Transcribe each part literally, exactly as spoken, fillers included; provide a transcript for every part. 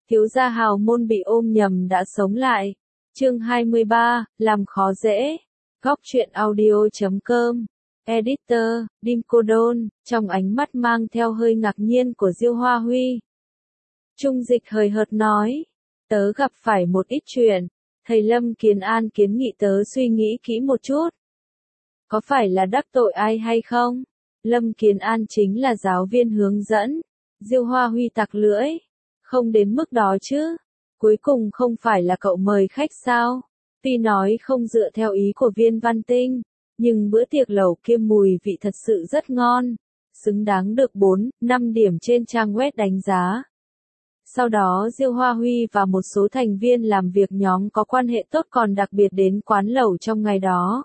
thiếu gia hào môn bị ôm nhầm đã sống lại. Chương hai mươi ba, làm khó dễ. Góc truyện audio chấm com. Editor, Dim Cô Đôn, trong ánh mắt mang theo hơi ngạc nhiên của Diêu Hoa Huy. Trung Dịch hời hợt nói, tớ gặp phải một ít chuyện, thầy Lâm Kiến An kiến nghị tớ suy nghĩ kỹ một chút. Có phải là đắc tội ai hay không? Lâm Kiến An chính là giáo viên hướng dẫn. Diêu Hoa Huy tặc lưỡi. Không đến mức đó chứ. Cuối cùng không phải là cậu mời khách sao? Tuy nói không dựa theo ý của Viên Văn Tinh, nhưng bữa tiệc lẩu kia mùi vị thật sự rất ngon. Xứng đáng được bốn, năm điểm trên trang web đánh giá. Sau đó Diêu Hoa Huy và một số thành viên làm việc nhóm có quan hệ tốt còn đặc biệt đến quán lẩu trong ngày đó.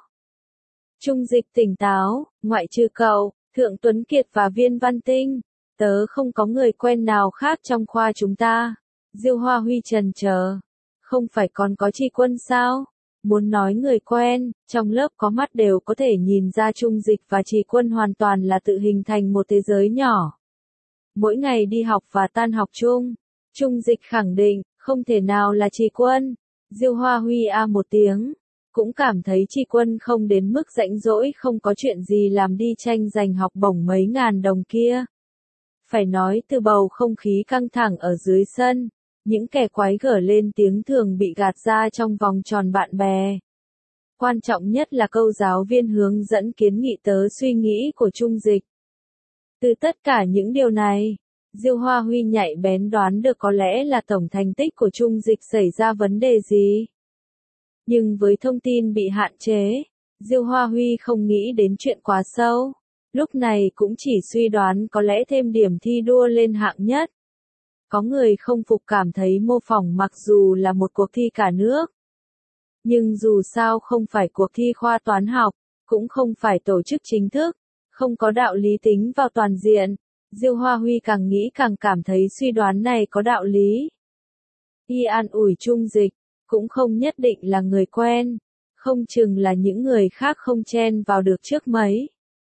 Trung Dịch tỉnh táo, ngoại trừ cậu, Thượng Tuấn Kiệt và Viên Văn Tinh, tớ không có người quen nào khác trong khoa chúng ta. Diêu Hoa Huy trần chờ, không phải còn có Tri Quân sao? Muốn nói người quen, trong lớp có mắt đều có thể nhìn ra Trung Dịch và Tri Quân hoàn toàn là tự hình thành một thế giới nhỏ. Mỗi ngày đi học và tan học chung, Trung Dịch khẳng định, không thể nào là Tri Quân. Diêu Hoa Huy a một tiếng, cũng cảm thấy Tri Quân không đến mức rãnh rỗi không có chuyện gì làm đi tranh giành học bổng mấy ngàn đồng kia. Phải nói từ bầu không khí căng thẳng ở dưới sân, những kẻ quái gở lên tiếng thường bị gạt ra trong vòng tròn bạn bè. Quan trọng nhất là câu giáo viên hướng dẫn kiến nghị tớ suy nghĩ của Trung Dịch. Từ tất cả những điều này, Diêu Hoa Huy nhạy bén đoán được có lẽ là tổng thành tích của Trung Dịch xảy ra vấn đề gì. Nhưng với thông tin bị hạn chế, Diêu Hoa Huy không nghĩ đến chuyện quá sâu. Lúc này cũng chỉ suy đoán có lẽ thêm điểm thi đua lên hạng nhất. Có người không phục cảm thấy mô phỏng mặc dù là một cuộc thi cả nước. Nhưng dù sao không phải cuộc thi khoa toán học, cũng không phải tổ chức chính thức, không có đạo lý tính vào toàn diện. Diêu Hoa Huy càng nghĩ càng cảm thấy suy đoán này có đạo lý. Y an ủi Trung Dịch, cũng không nhất định là người quen, không chừng là những người khác không chen vào được trước mấy.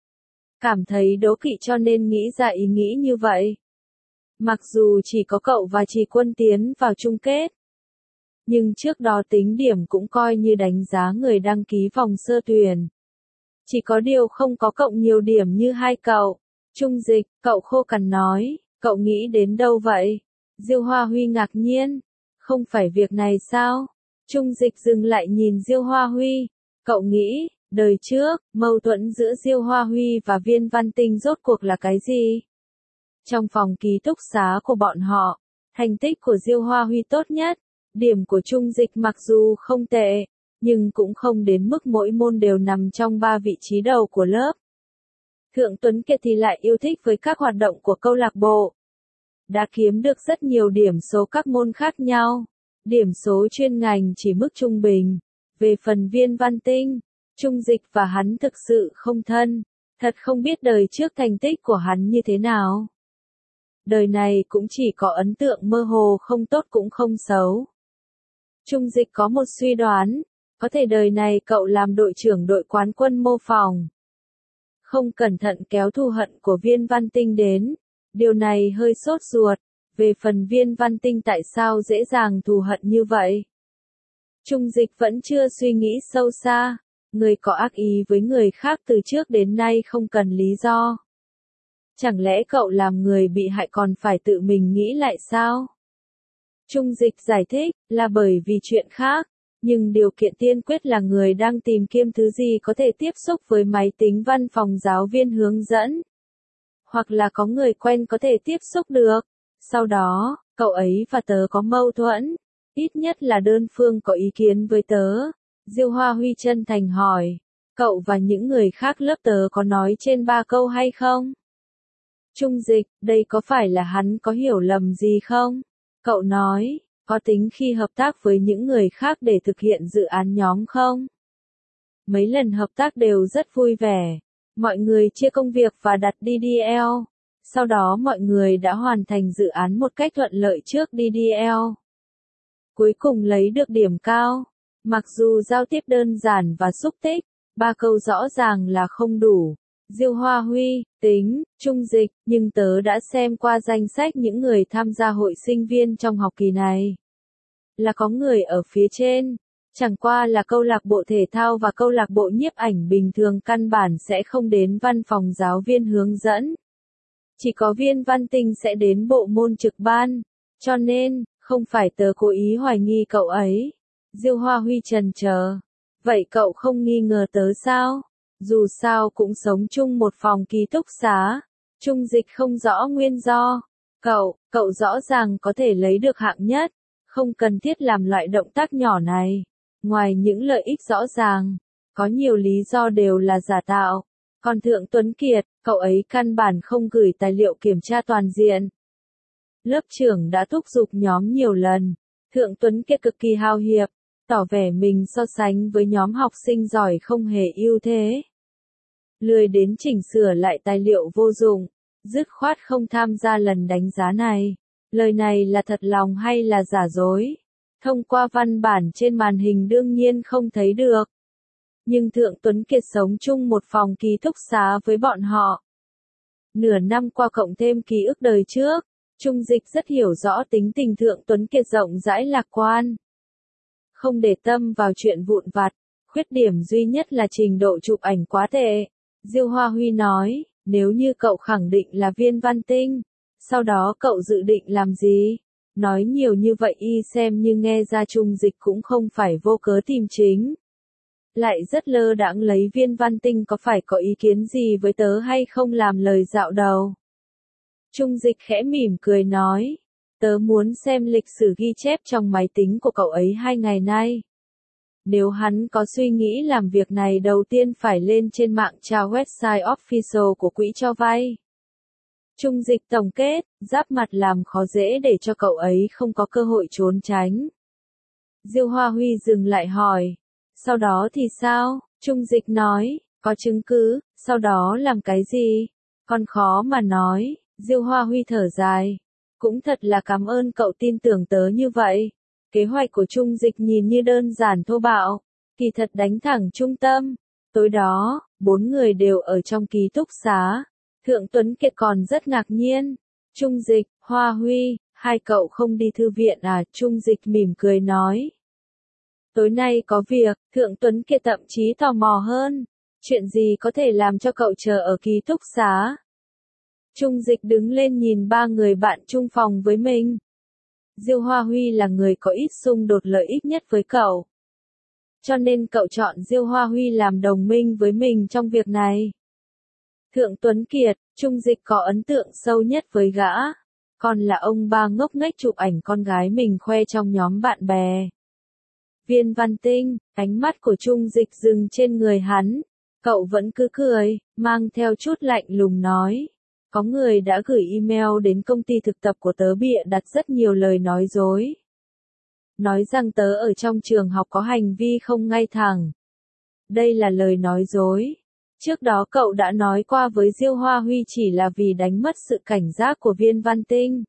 Cảm thấy đố kỵ cho nên nghĩ ra ý nghĩ như vậy. Mặc dù chỉ có cậu và Tri Quân tiến vào chung kết, nhưng trước đó tính điểm cũng coi như đánh giá người đăng ký vòng sơ tuyển. Chỉ có điều không có cộng nhiều điểm như hai cậu. Trung Dịch, cậu khô cằn nói, cậu nghĩ đến đâu vậy? Diêu Hoa Huy ngạc nhiên, không phải việc này sao? Trung Dịch dừng lại nhìn Diêu Hoa Huy, cậu nghĩ, đời trước, mâu thuẫn giữa Diêu Hoa Huy và Viên Văn Tinh rốt cuộc là cái gì? Trong phòng ký túc xá của bọn họ, thành tích của Diêu Hoa Huy tốt nhất, điểm của Trung Dịch mặc dù không tệ, nhưng cũng không đến mức mỗi môn đều nằm trong ba vị trí đầu của lớp. Thượng Tuấn Kiệt thì lại yêu thích với các hoạt động của câu lạc bộ. Đã kiếm được rất nhiều điểm số các môn khác nhau. Điểm số chuyên ngành chỉ mức trung bình. Về phần Viên Văn Tinh, Trung Dịch và hắn thực sự không thân. Thật không biết đời trước thành tích của hắn như thế nào. Đời này cũng chỉ có ấn tượng mơ hồ không tốt cũng không xấu. Trung Dịch có một suy đoán, có thể đời này cậu làm đội trưởng đội quán quân mô phỏng. Không cẩn thận kéo thù hận của Viên Văn Tinh đến, điều này hơi sốt ruột, về phần Viên Văn Tinh tại sao dễ dàng thù hận như vậy. Trung Dịch vẫn chưa suy nghĩ sâu xa, người có ác ý với người khác từ trước đến nay không cần lý do. Chẳng lẽ cậu làm người bị hại còn phải tự mình nghĩ lại sao? Trung Dịch giải thích, là bởi vì chuyện khác. Nhưng điều kiện tiên quyết là người đang tìm kiếm thứ gì có thể tiếp xúc với máy tính văn phòng giáo viên hướng dẫn. Hoặc là có người quen có thể tiếp xúc được. Sau đó, cậu ấy và tớ có mâu thuẫn. Ít nhất là đơn phương có ý kiến với tớ. Diêu Hoa Huy chân thành hỏi. Cậu và những người khác lớp tớ có nói trên ba câu hay không? Trung Dịch, đây có phải là hắn có hiểu lầm gì không? Cậu nói. Có tính khi hợp tác với những người khác để thực hiện dự án nhóm không? Mấy lần hợp tác đều rất vui vẻ. Mọi người chia công việc và đặt đê đê lờ. Sau đó mọi người đã hoàn thành dự án một cách thuận lợi trước đê đê lờ. Cuối cùng lấy được điểm cao. Mặc dù giao tiếp đơn giản và xúc tích, ba câu rõ ràng là không đủ. Diêu Hoa Huy, tính, Trung Dịch, nhưng tớ đã xem qua danh sách những người tham gia hội sinh viên trong học kỳ này. Là có người ở phía trên, chẳng qua là câu lạc bộ thể thao và câu lạc bộ nhiếp ảnh bình thường căn bản sẽ không đến văn phòng giáo viên hướng dẫn. Chỉ có viên văn tinh sẽ đến bộ môn trực ban, cho nên, không phải tớ cố ý hoài nghi cậu ấy. Diêu Hoa Huy chần chờ. Vậy cậu không nghi ngờ tớ sao? Dù sao cũng sống chung một phòng ký túc xá. Trung Dịch không rõ nguyên do. Cậu, cậu rõ ràng có thể lấy được hạng nhất. Không cần thiết làm loại động tác nhỏ này. Ngoài những lợi ích rõ ràng, có nhiều lý do đều là giả tạo. Còn Thượng Tuấn Kiệt, cậu ấy căn bản không gửi tài liệu kiểm tra toàn diện. Lớp trưởng đã thúc giục nhóm nhiều lần. Thượng Tuấn Kiệt cực kỳ hào hiệp, tỏ vẻ mình so sánh với nhóm học sinh giỏi không hề ưu thế. Lười đến chỉnh sửa lại tài liệu vô dụng, dứt khoát không tham gia lần đánh giá này. Lời này là thật lòng hay là giả dối? Thông qua văn bản trên màn hình đương nhiên không thấy được. Nhưng Thượng Tuấn Kiệt sống chung một phòng ký túc xá với bọn họ. Nửa năm qua cộng thêm ký ức đời trước, Trung Dịch rất hiểu rõ tính tình Thượng Tuấn Kiệt rộng rãi lạc quan. Không để tâm vào chuyện vụn vặt, khuyết điểm duy nhất là trình độ chụp ảnh quá tệ. Diêu Hoa Huy nói, nếu như cậu khẳng định là viên văn tinh, sau đó cậu dự định làm gì? Nói nhiều như vậy y xem như nghe ra Trung Dịch cũng không phải vô cớ tìm chính. Lại rất lơ đãng lấy viên văn tinh có phải có ý kiến gì với tớ hay không làm lời dạo đầu. Trung Dịch khẽ mỉm cười nói, tớ muốn xem lịch sử ghi chép trong máy tính của cậu ấy hai ngày nay. Nếu hắn có suy nghĩ làm việc này đầu tiên phải lên trên mạng tra website official của quỹ cho vay. Trung Dịch tổng kết, giáp mặt làm khó dễ để cho cậu ấy không có cơ hội trốn tránh. Diêu Hoa Huy dừng lại hỏi, sau đó thì sao? Trung Dịch nói, có chứng cứ, sau đó làm cái gì? Còn khó mà nói. Diêu Hoa Huy thở dài, cũng thật là cảm ơn cậu tin tưởng tớ như vậy. Kế hoạch của Trung Dịch nhìn như đơn giản thô bạo, kỳ thật đánh thẳng trung tâm. Tối đó, bốn người đều ở trong ký túc xá. Thượng Tuấn Kiệt còn rất ngạc nhiên. Trung Dịch, Hoa Huy, hai cậu không đi thư viện à? Trung Dịch mỉm cười nói. Tối nay có việc. Thượng Tuấn Kiệt thậm chí tò mò hơn. Chuyện gì có thể làm cho cậu chờ ở ký túc xá? Trung Dịch đứng lên nhìn ba người bạn chung phòng với mình. Diêu Hoa Huy là người có ít xung đột lợi ích nhất với cậu. Cho nên cậu chọn Diêu Hoa Huy làm đồng minh với mình trong việc này. Thượng Tuấn Kiệt, Trung Dịch có ấn tượng sâu nhất với gã. Còn là ông ba ngốc nghếch chụp ảnh con gái mình khoe trong nhóm bạn bè. Viên Văn Tinh, ánh mắt của Trung Dịch dừng trên người hắn. Cậu vẫn cứ cười, mang theo chút lạnh lùng nói. Có người đã gửi email đến công ty thực tập của tớ bịa đặt rất nhiều lời nói dối. Nói rằng tớ ở trong trường học có hành vi không ngay thẳng. Đây là lời nói dối. Trước đó cậu đã nói qua với Diêu Hoa Huy chỉ là vì đánh mất sự cảnh giác của Viên Văn Tinh.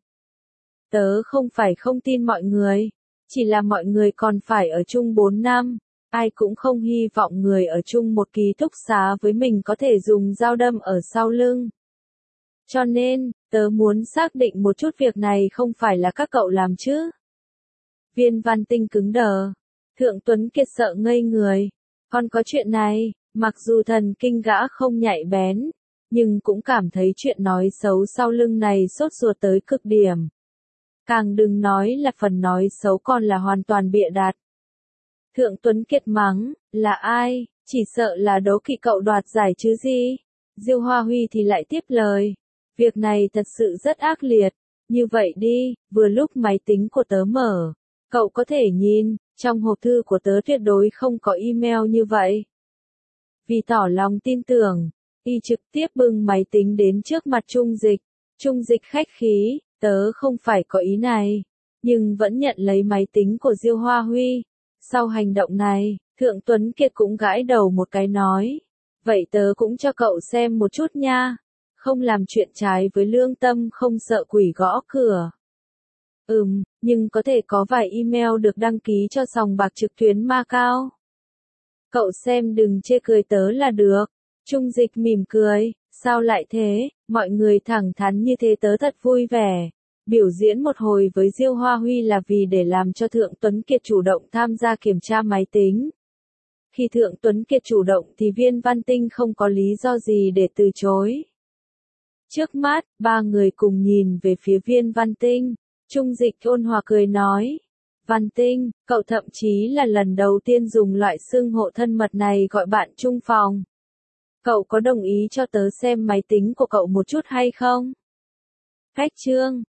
Tớ không phải không tin mọi người. Chỉ là mọi người còn phải ở chung bốn năm. Ai cũng không hy vọng người ở chung một ký túc xá với mình có thể dùng dao đâm ở sau lưng. Cho nên, tớ muốn xác định một chút việc này không phải là các cậu làm chứ. Viên Văn Tinh cứng đờ. Thượng Tuấn Kiệt sợ ngây người. Còn có chuyện này, mặc dù thần kinh gã không nhạy bén, nhưng cũng cảm thấy chuyện nói xấu sau lưng này sốt ruột tới cực điểm. Càng đừng nói là phần nói xấu còn là hoàn toàn bịa đặt. Thượng Tuấn Kiệt mắng, là ai, chỉ sợ là đố kỵ cậu đoạt giải chứ gì. Diêu Hoa Huy thì lại tiếp lời. Việc này thật sự rất ác liệt. Như vậy đi, vừa lúc máy tính của tớ mở. Cậu có thể nhìn, trong hộp thư của tớ tuyệt đối không có email như vậy. Vì tỏ lòng tin tưởng, y trực tiếp bưng máy tính đến trước mặt Trung Dịch. Trung Dịch khách khí, tớ không phải có ý này. Nhưng vẫn nhận lấy máy tính của Diêu Hoa Huy. Sau hành động này, Thượng Tuấn Kiệt cũng gãi đầu một cái nói. Vậy tớ cũng cho cậu xem một chút nha. Không làm chuyện trái với lương tâm không sợ quỷ gõ cửa. Ừm, nhưng có thể có vài email được đăng ký cho sòng bạc trực tuyến Macau. Cậu xem đừng chê cười tớ là được. Trung Dịch mỉm cười. Sao lại thế, mọi người thẳng thắn như thế tớ thật vui vẻ. Biểu diễn một hồi với Diêu Hoa Huy là vì để làm cho Thượng Tuấn Kiệt chủ động tham gia kiểm tra máy tính. Khi Thượng Tuấn Kiệt chủ động thì Viên Văn Tinh không có lý do gì để từ chối. Trước mắt, ba người cùng nhìn về phía Viên Văn Tinh. Trung Dịch ôn hòa cười nói. Văn Tinh, cậu thậm chí là lần đầu tiên dùng loại xưng hô thân mật này gọi bạn chung phòng. Cậu có đồng ý cho tớ xem máy tính của cậu một chút hay không? Khách trương,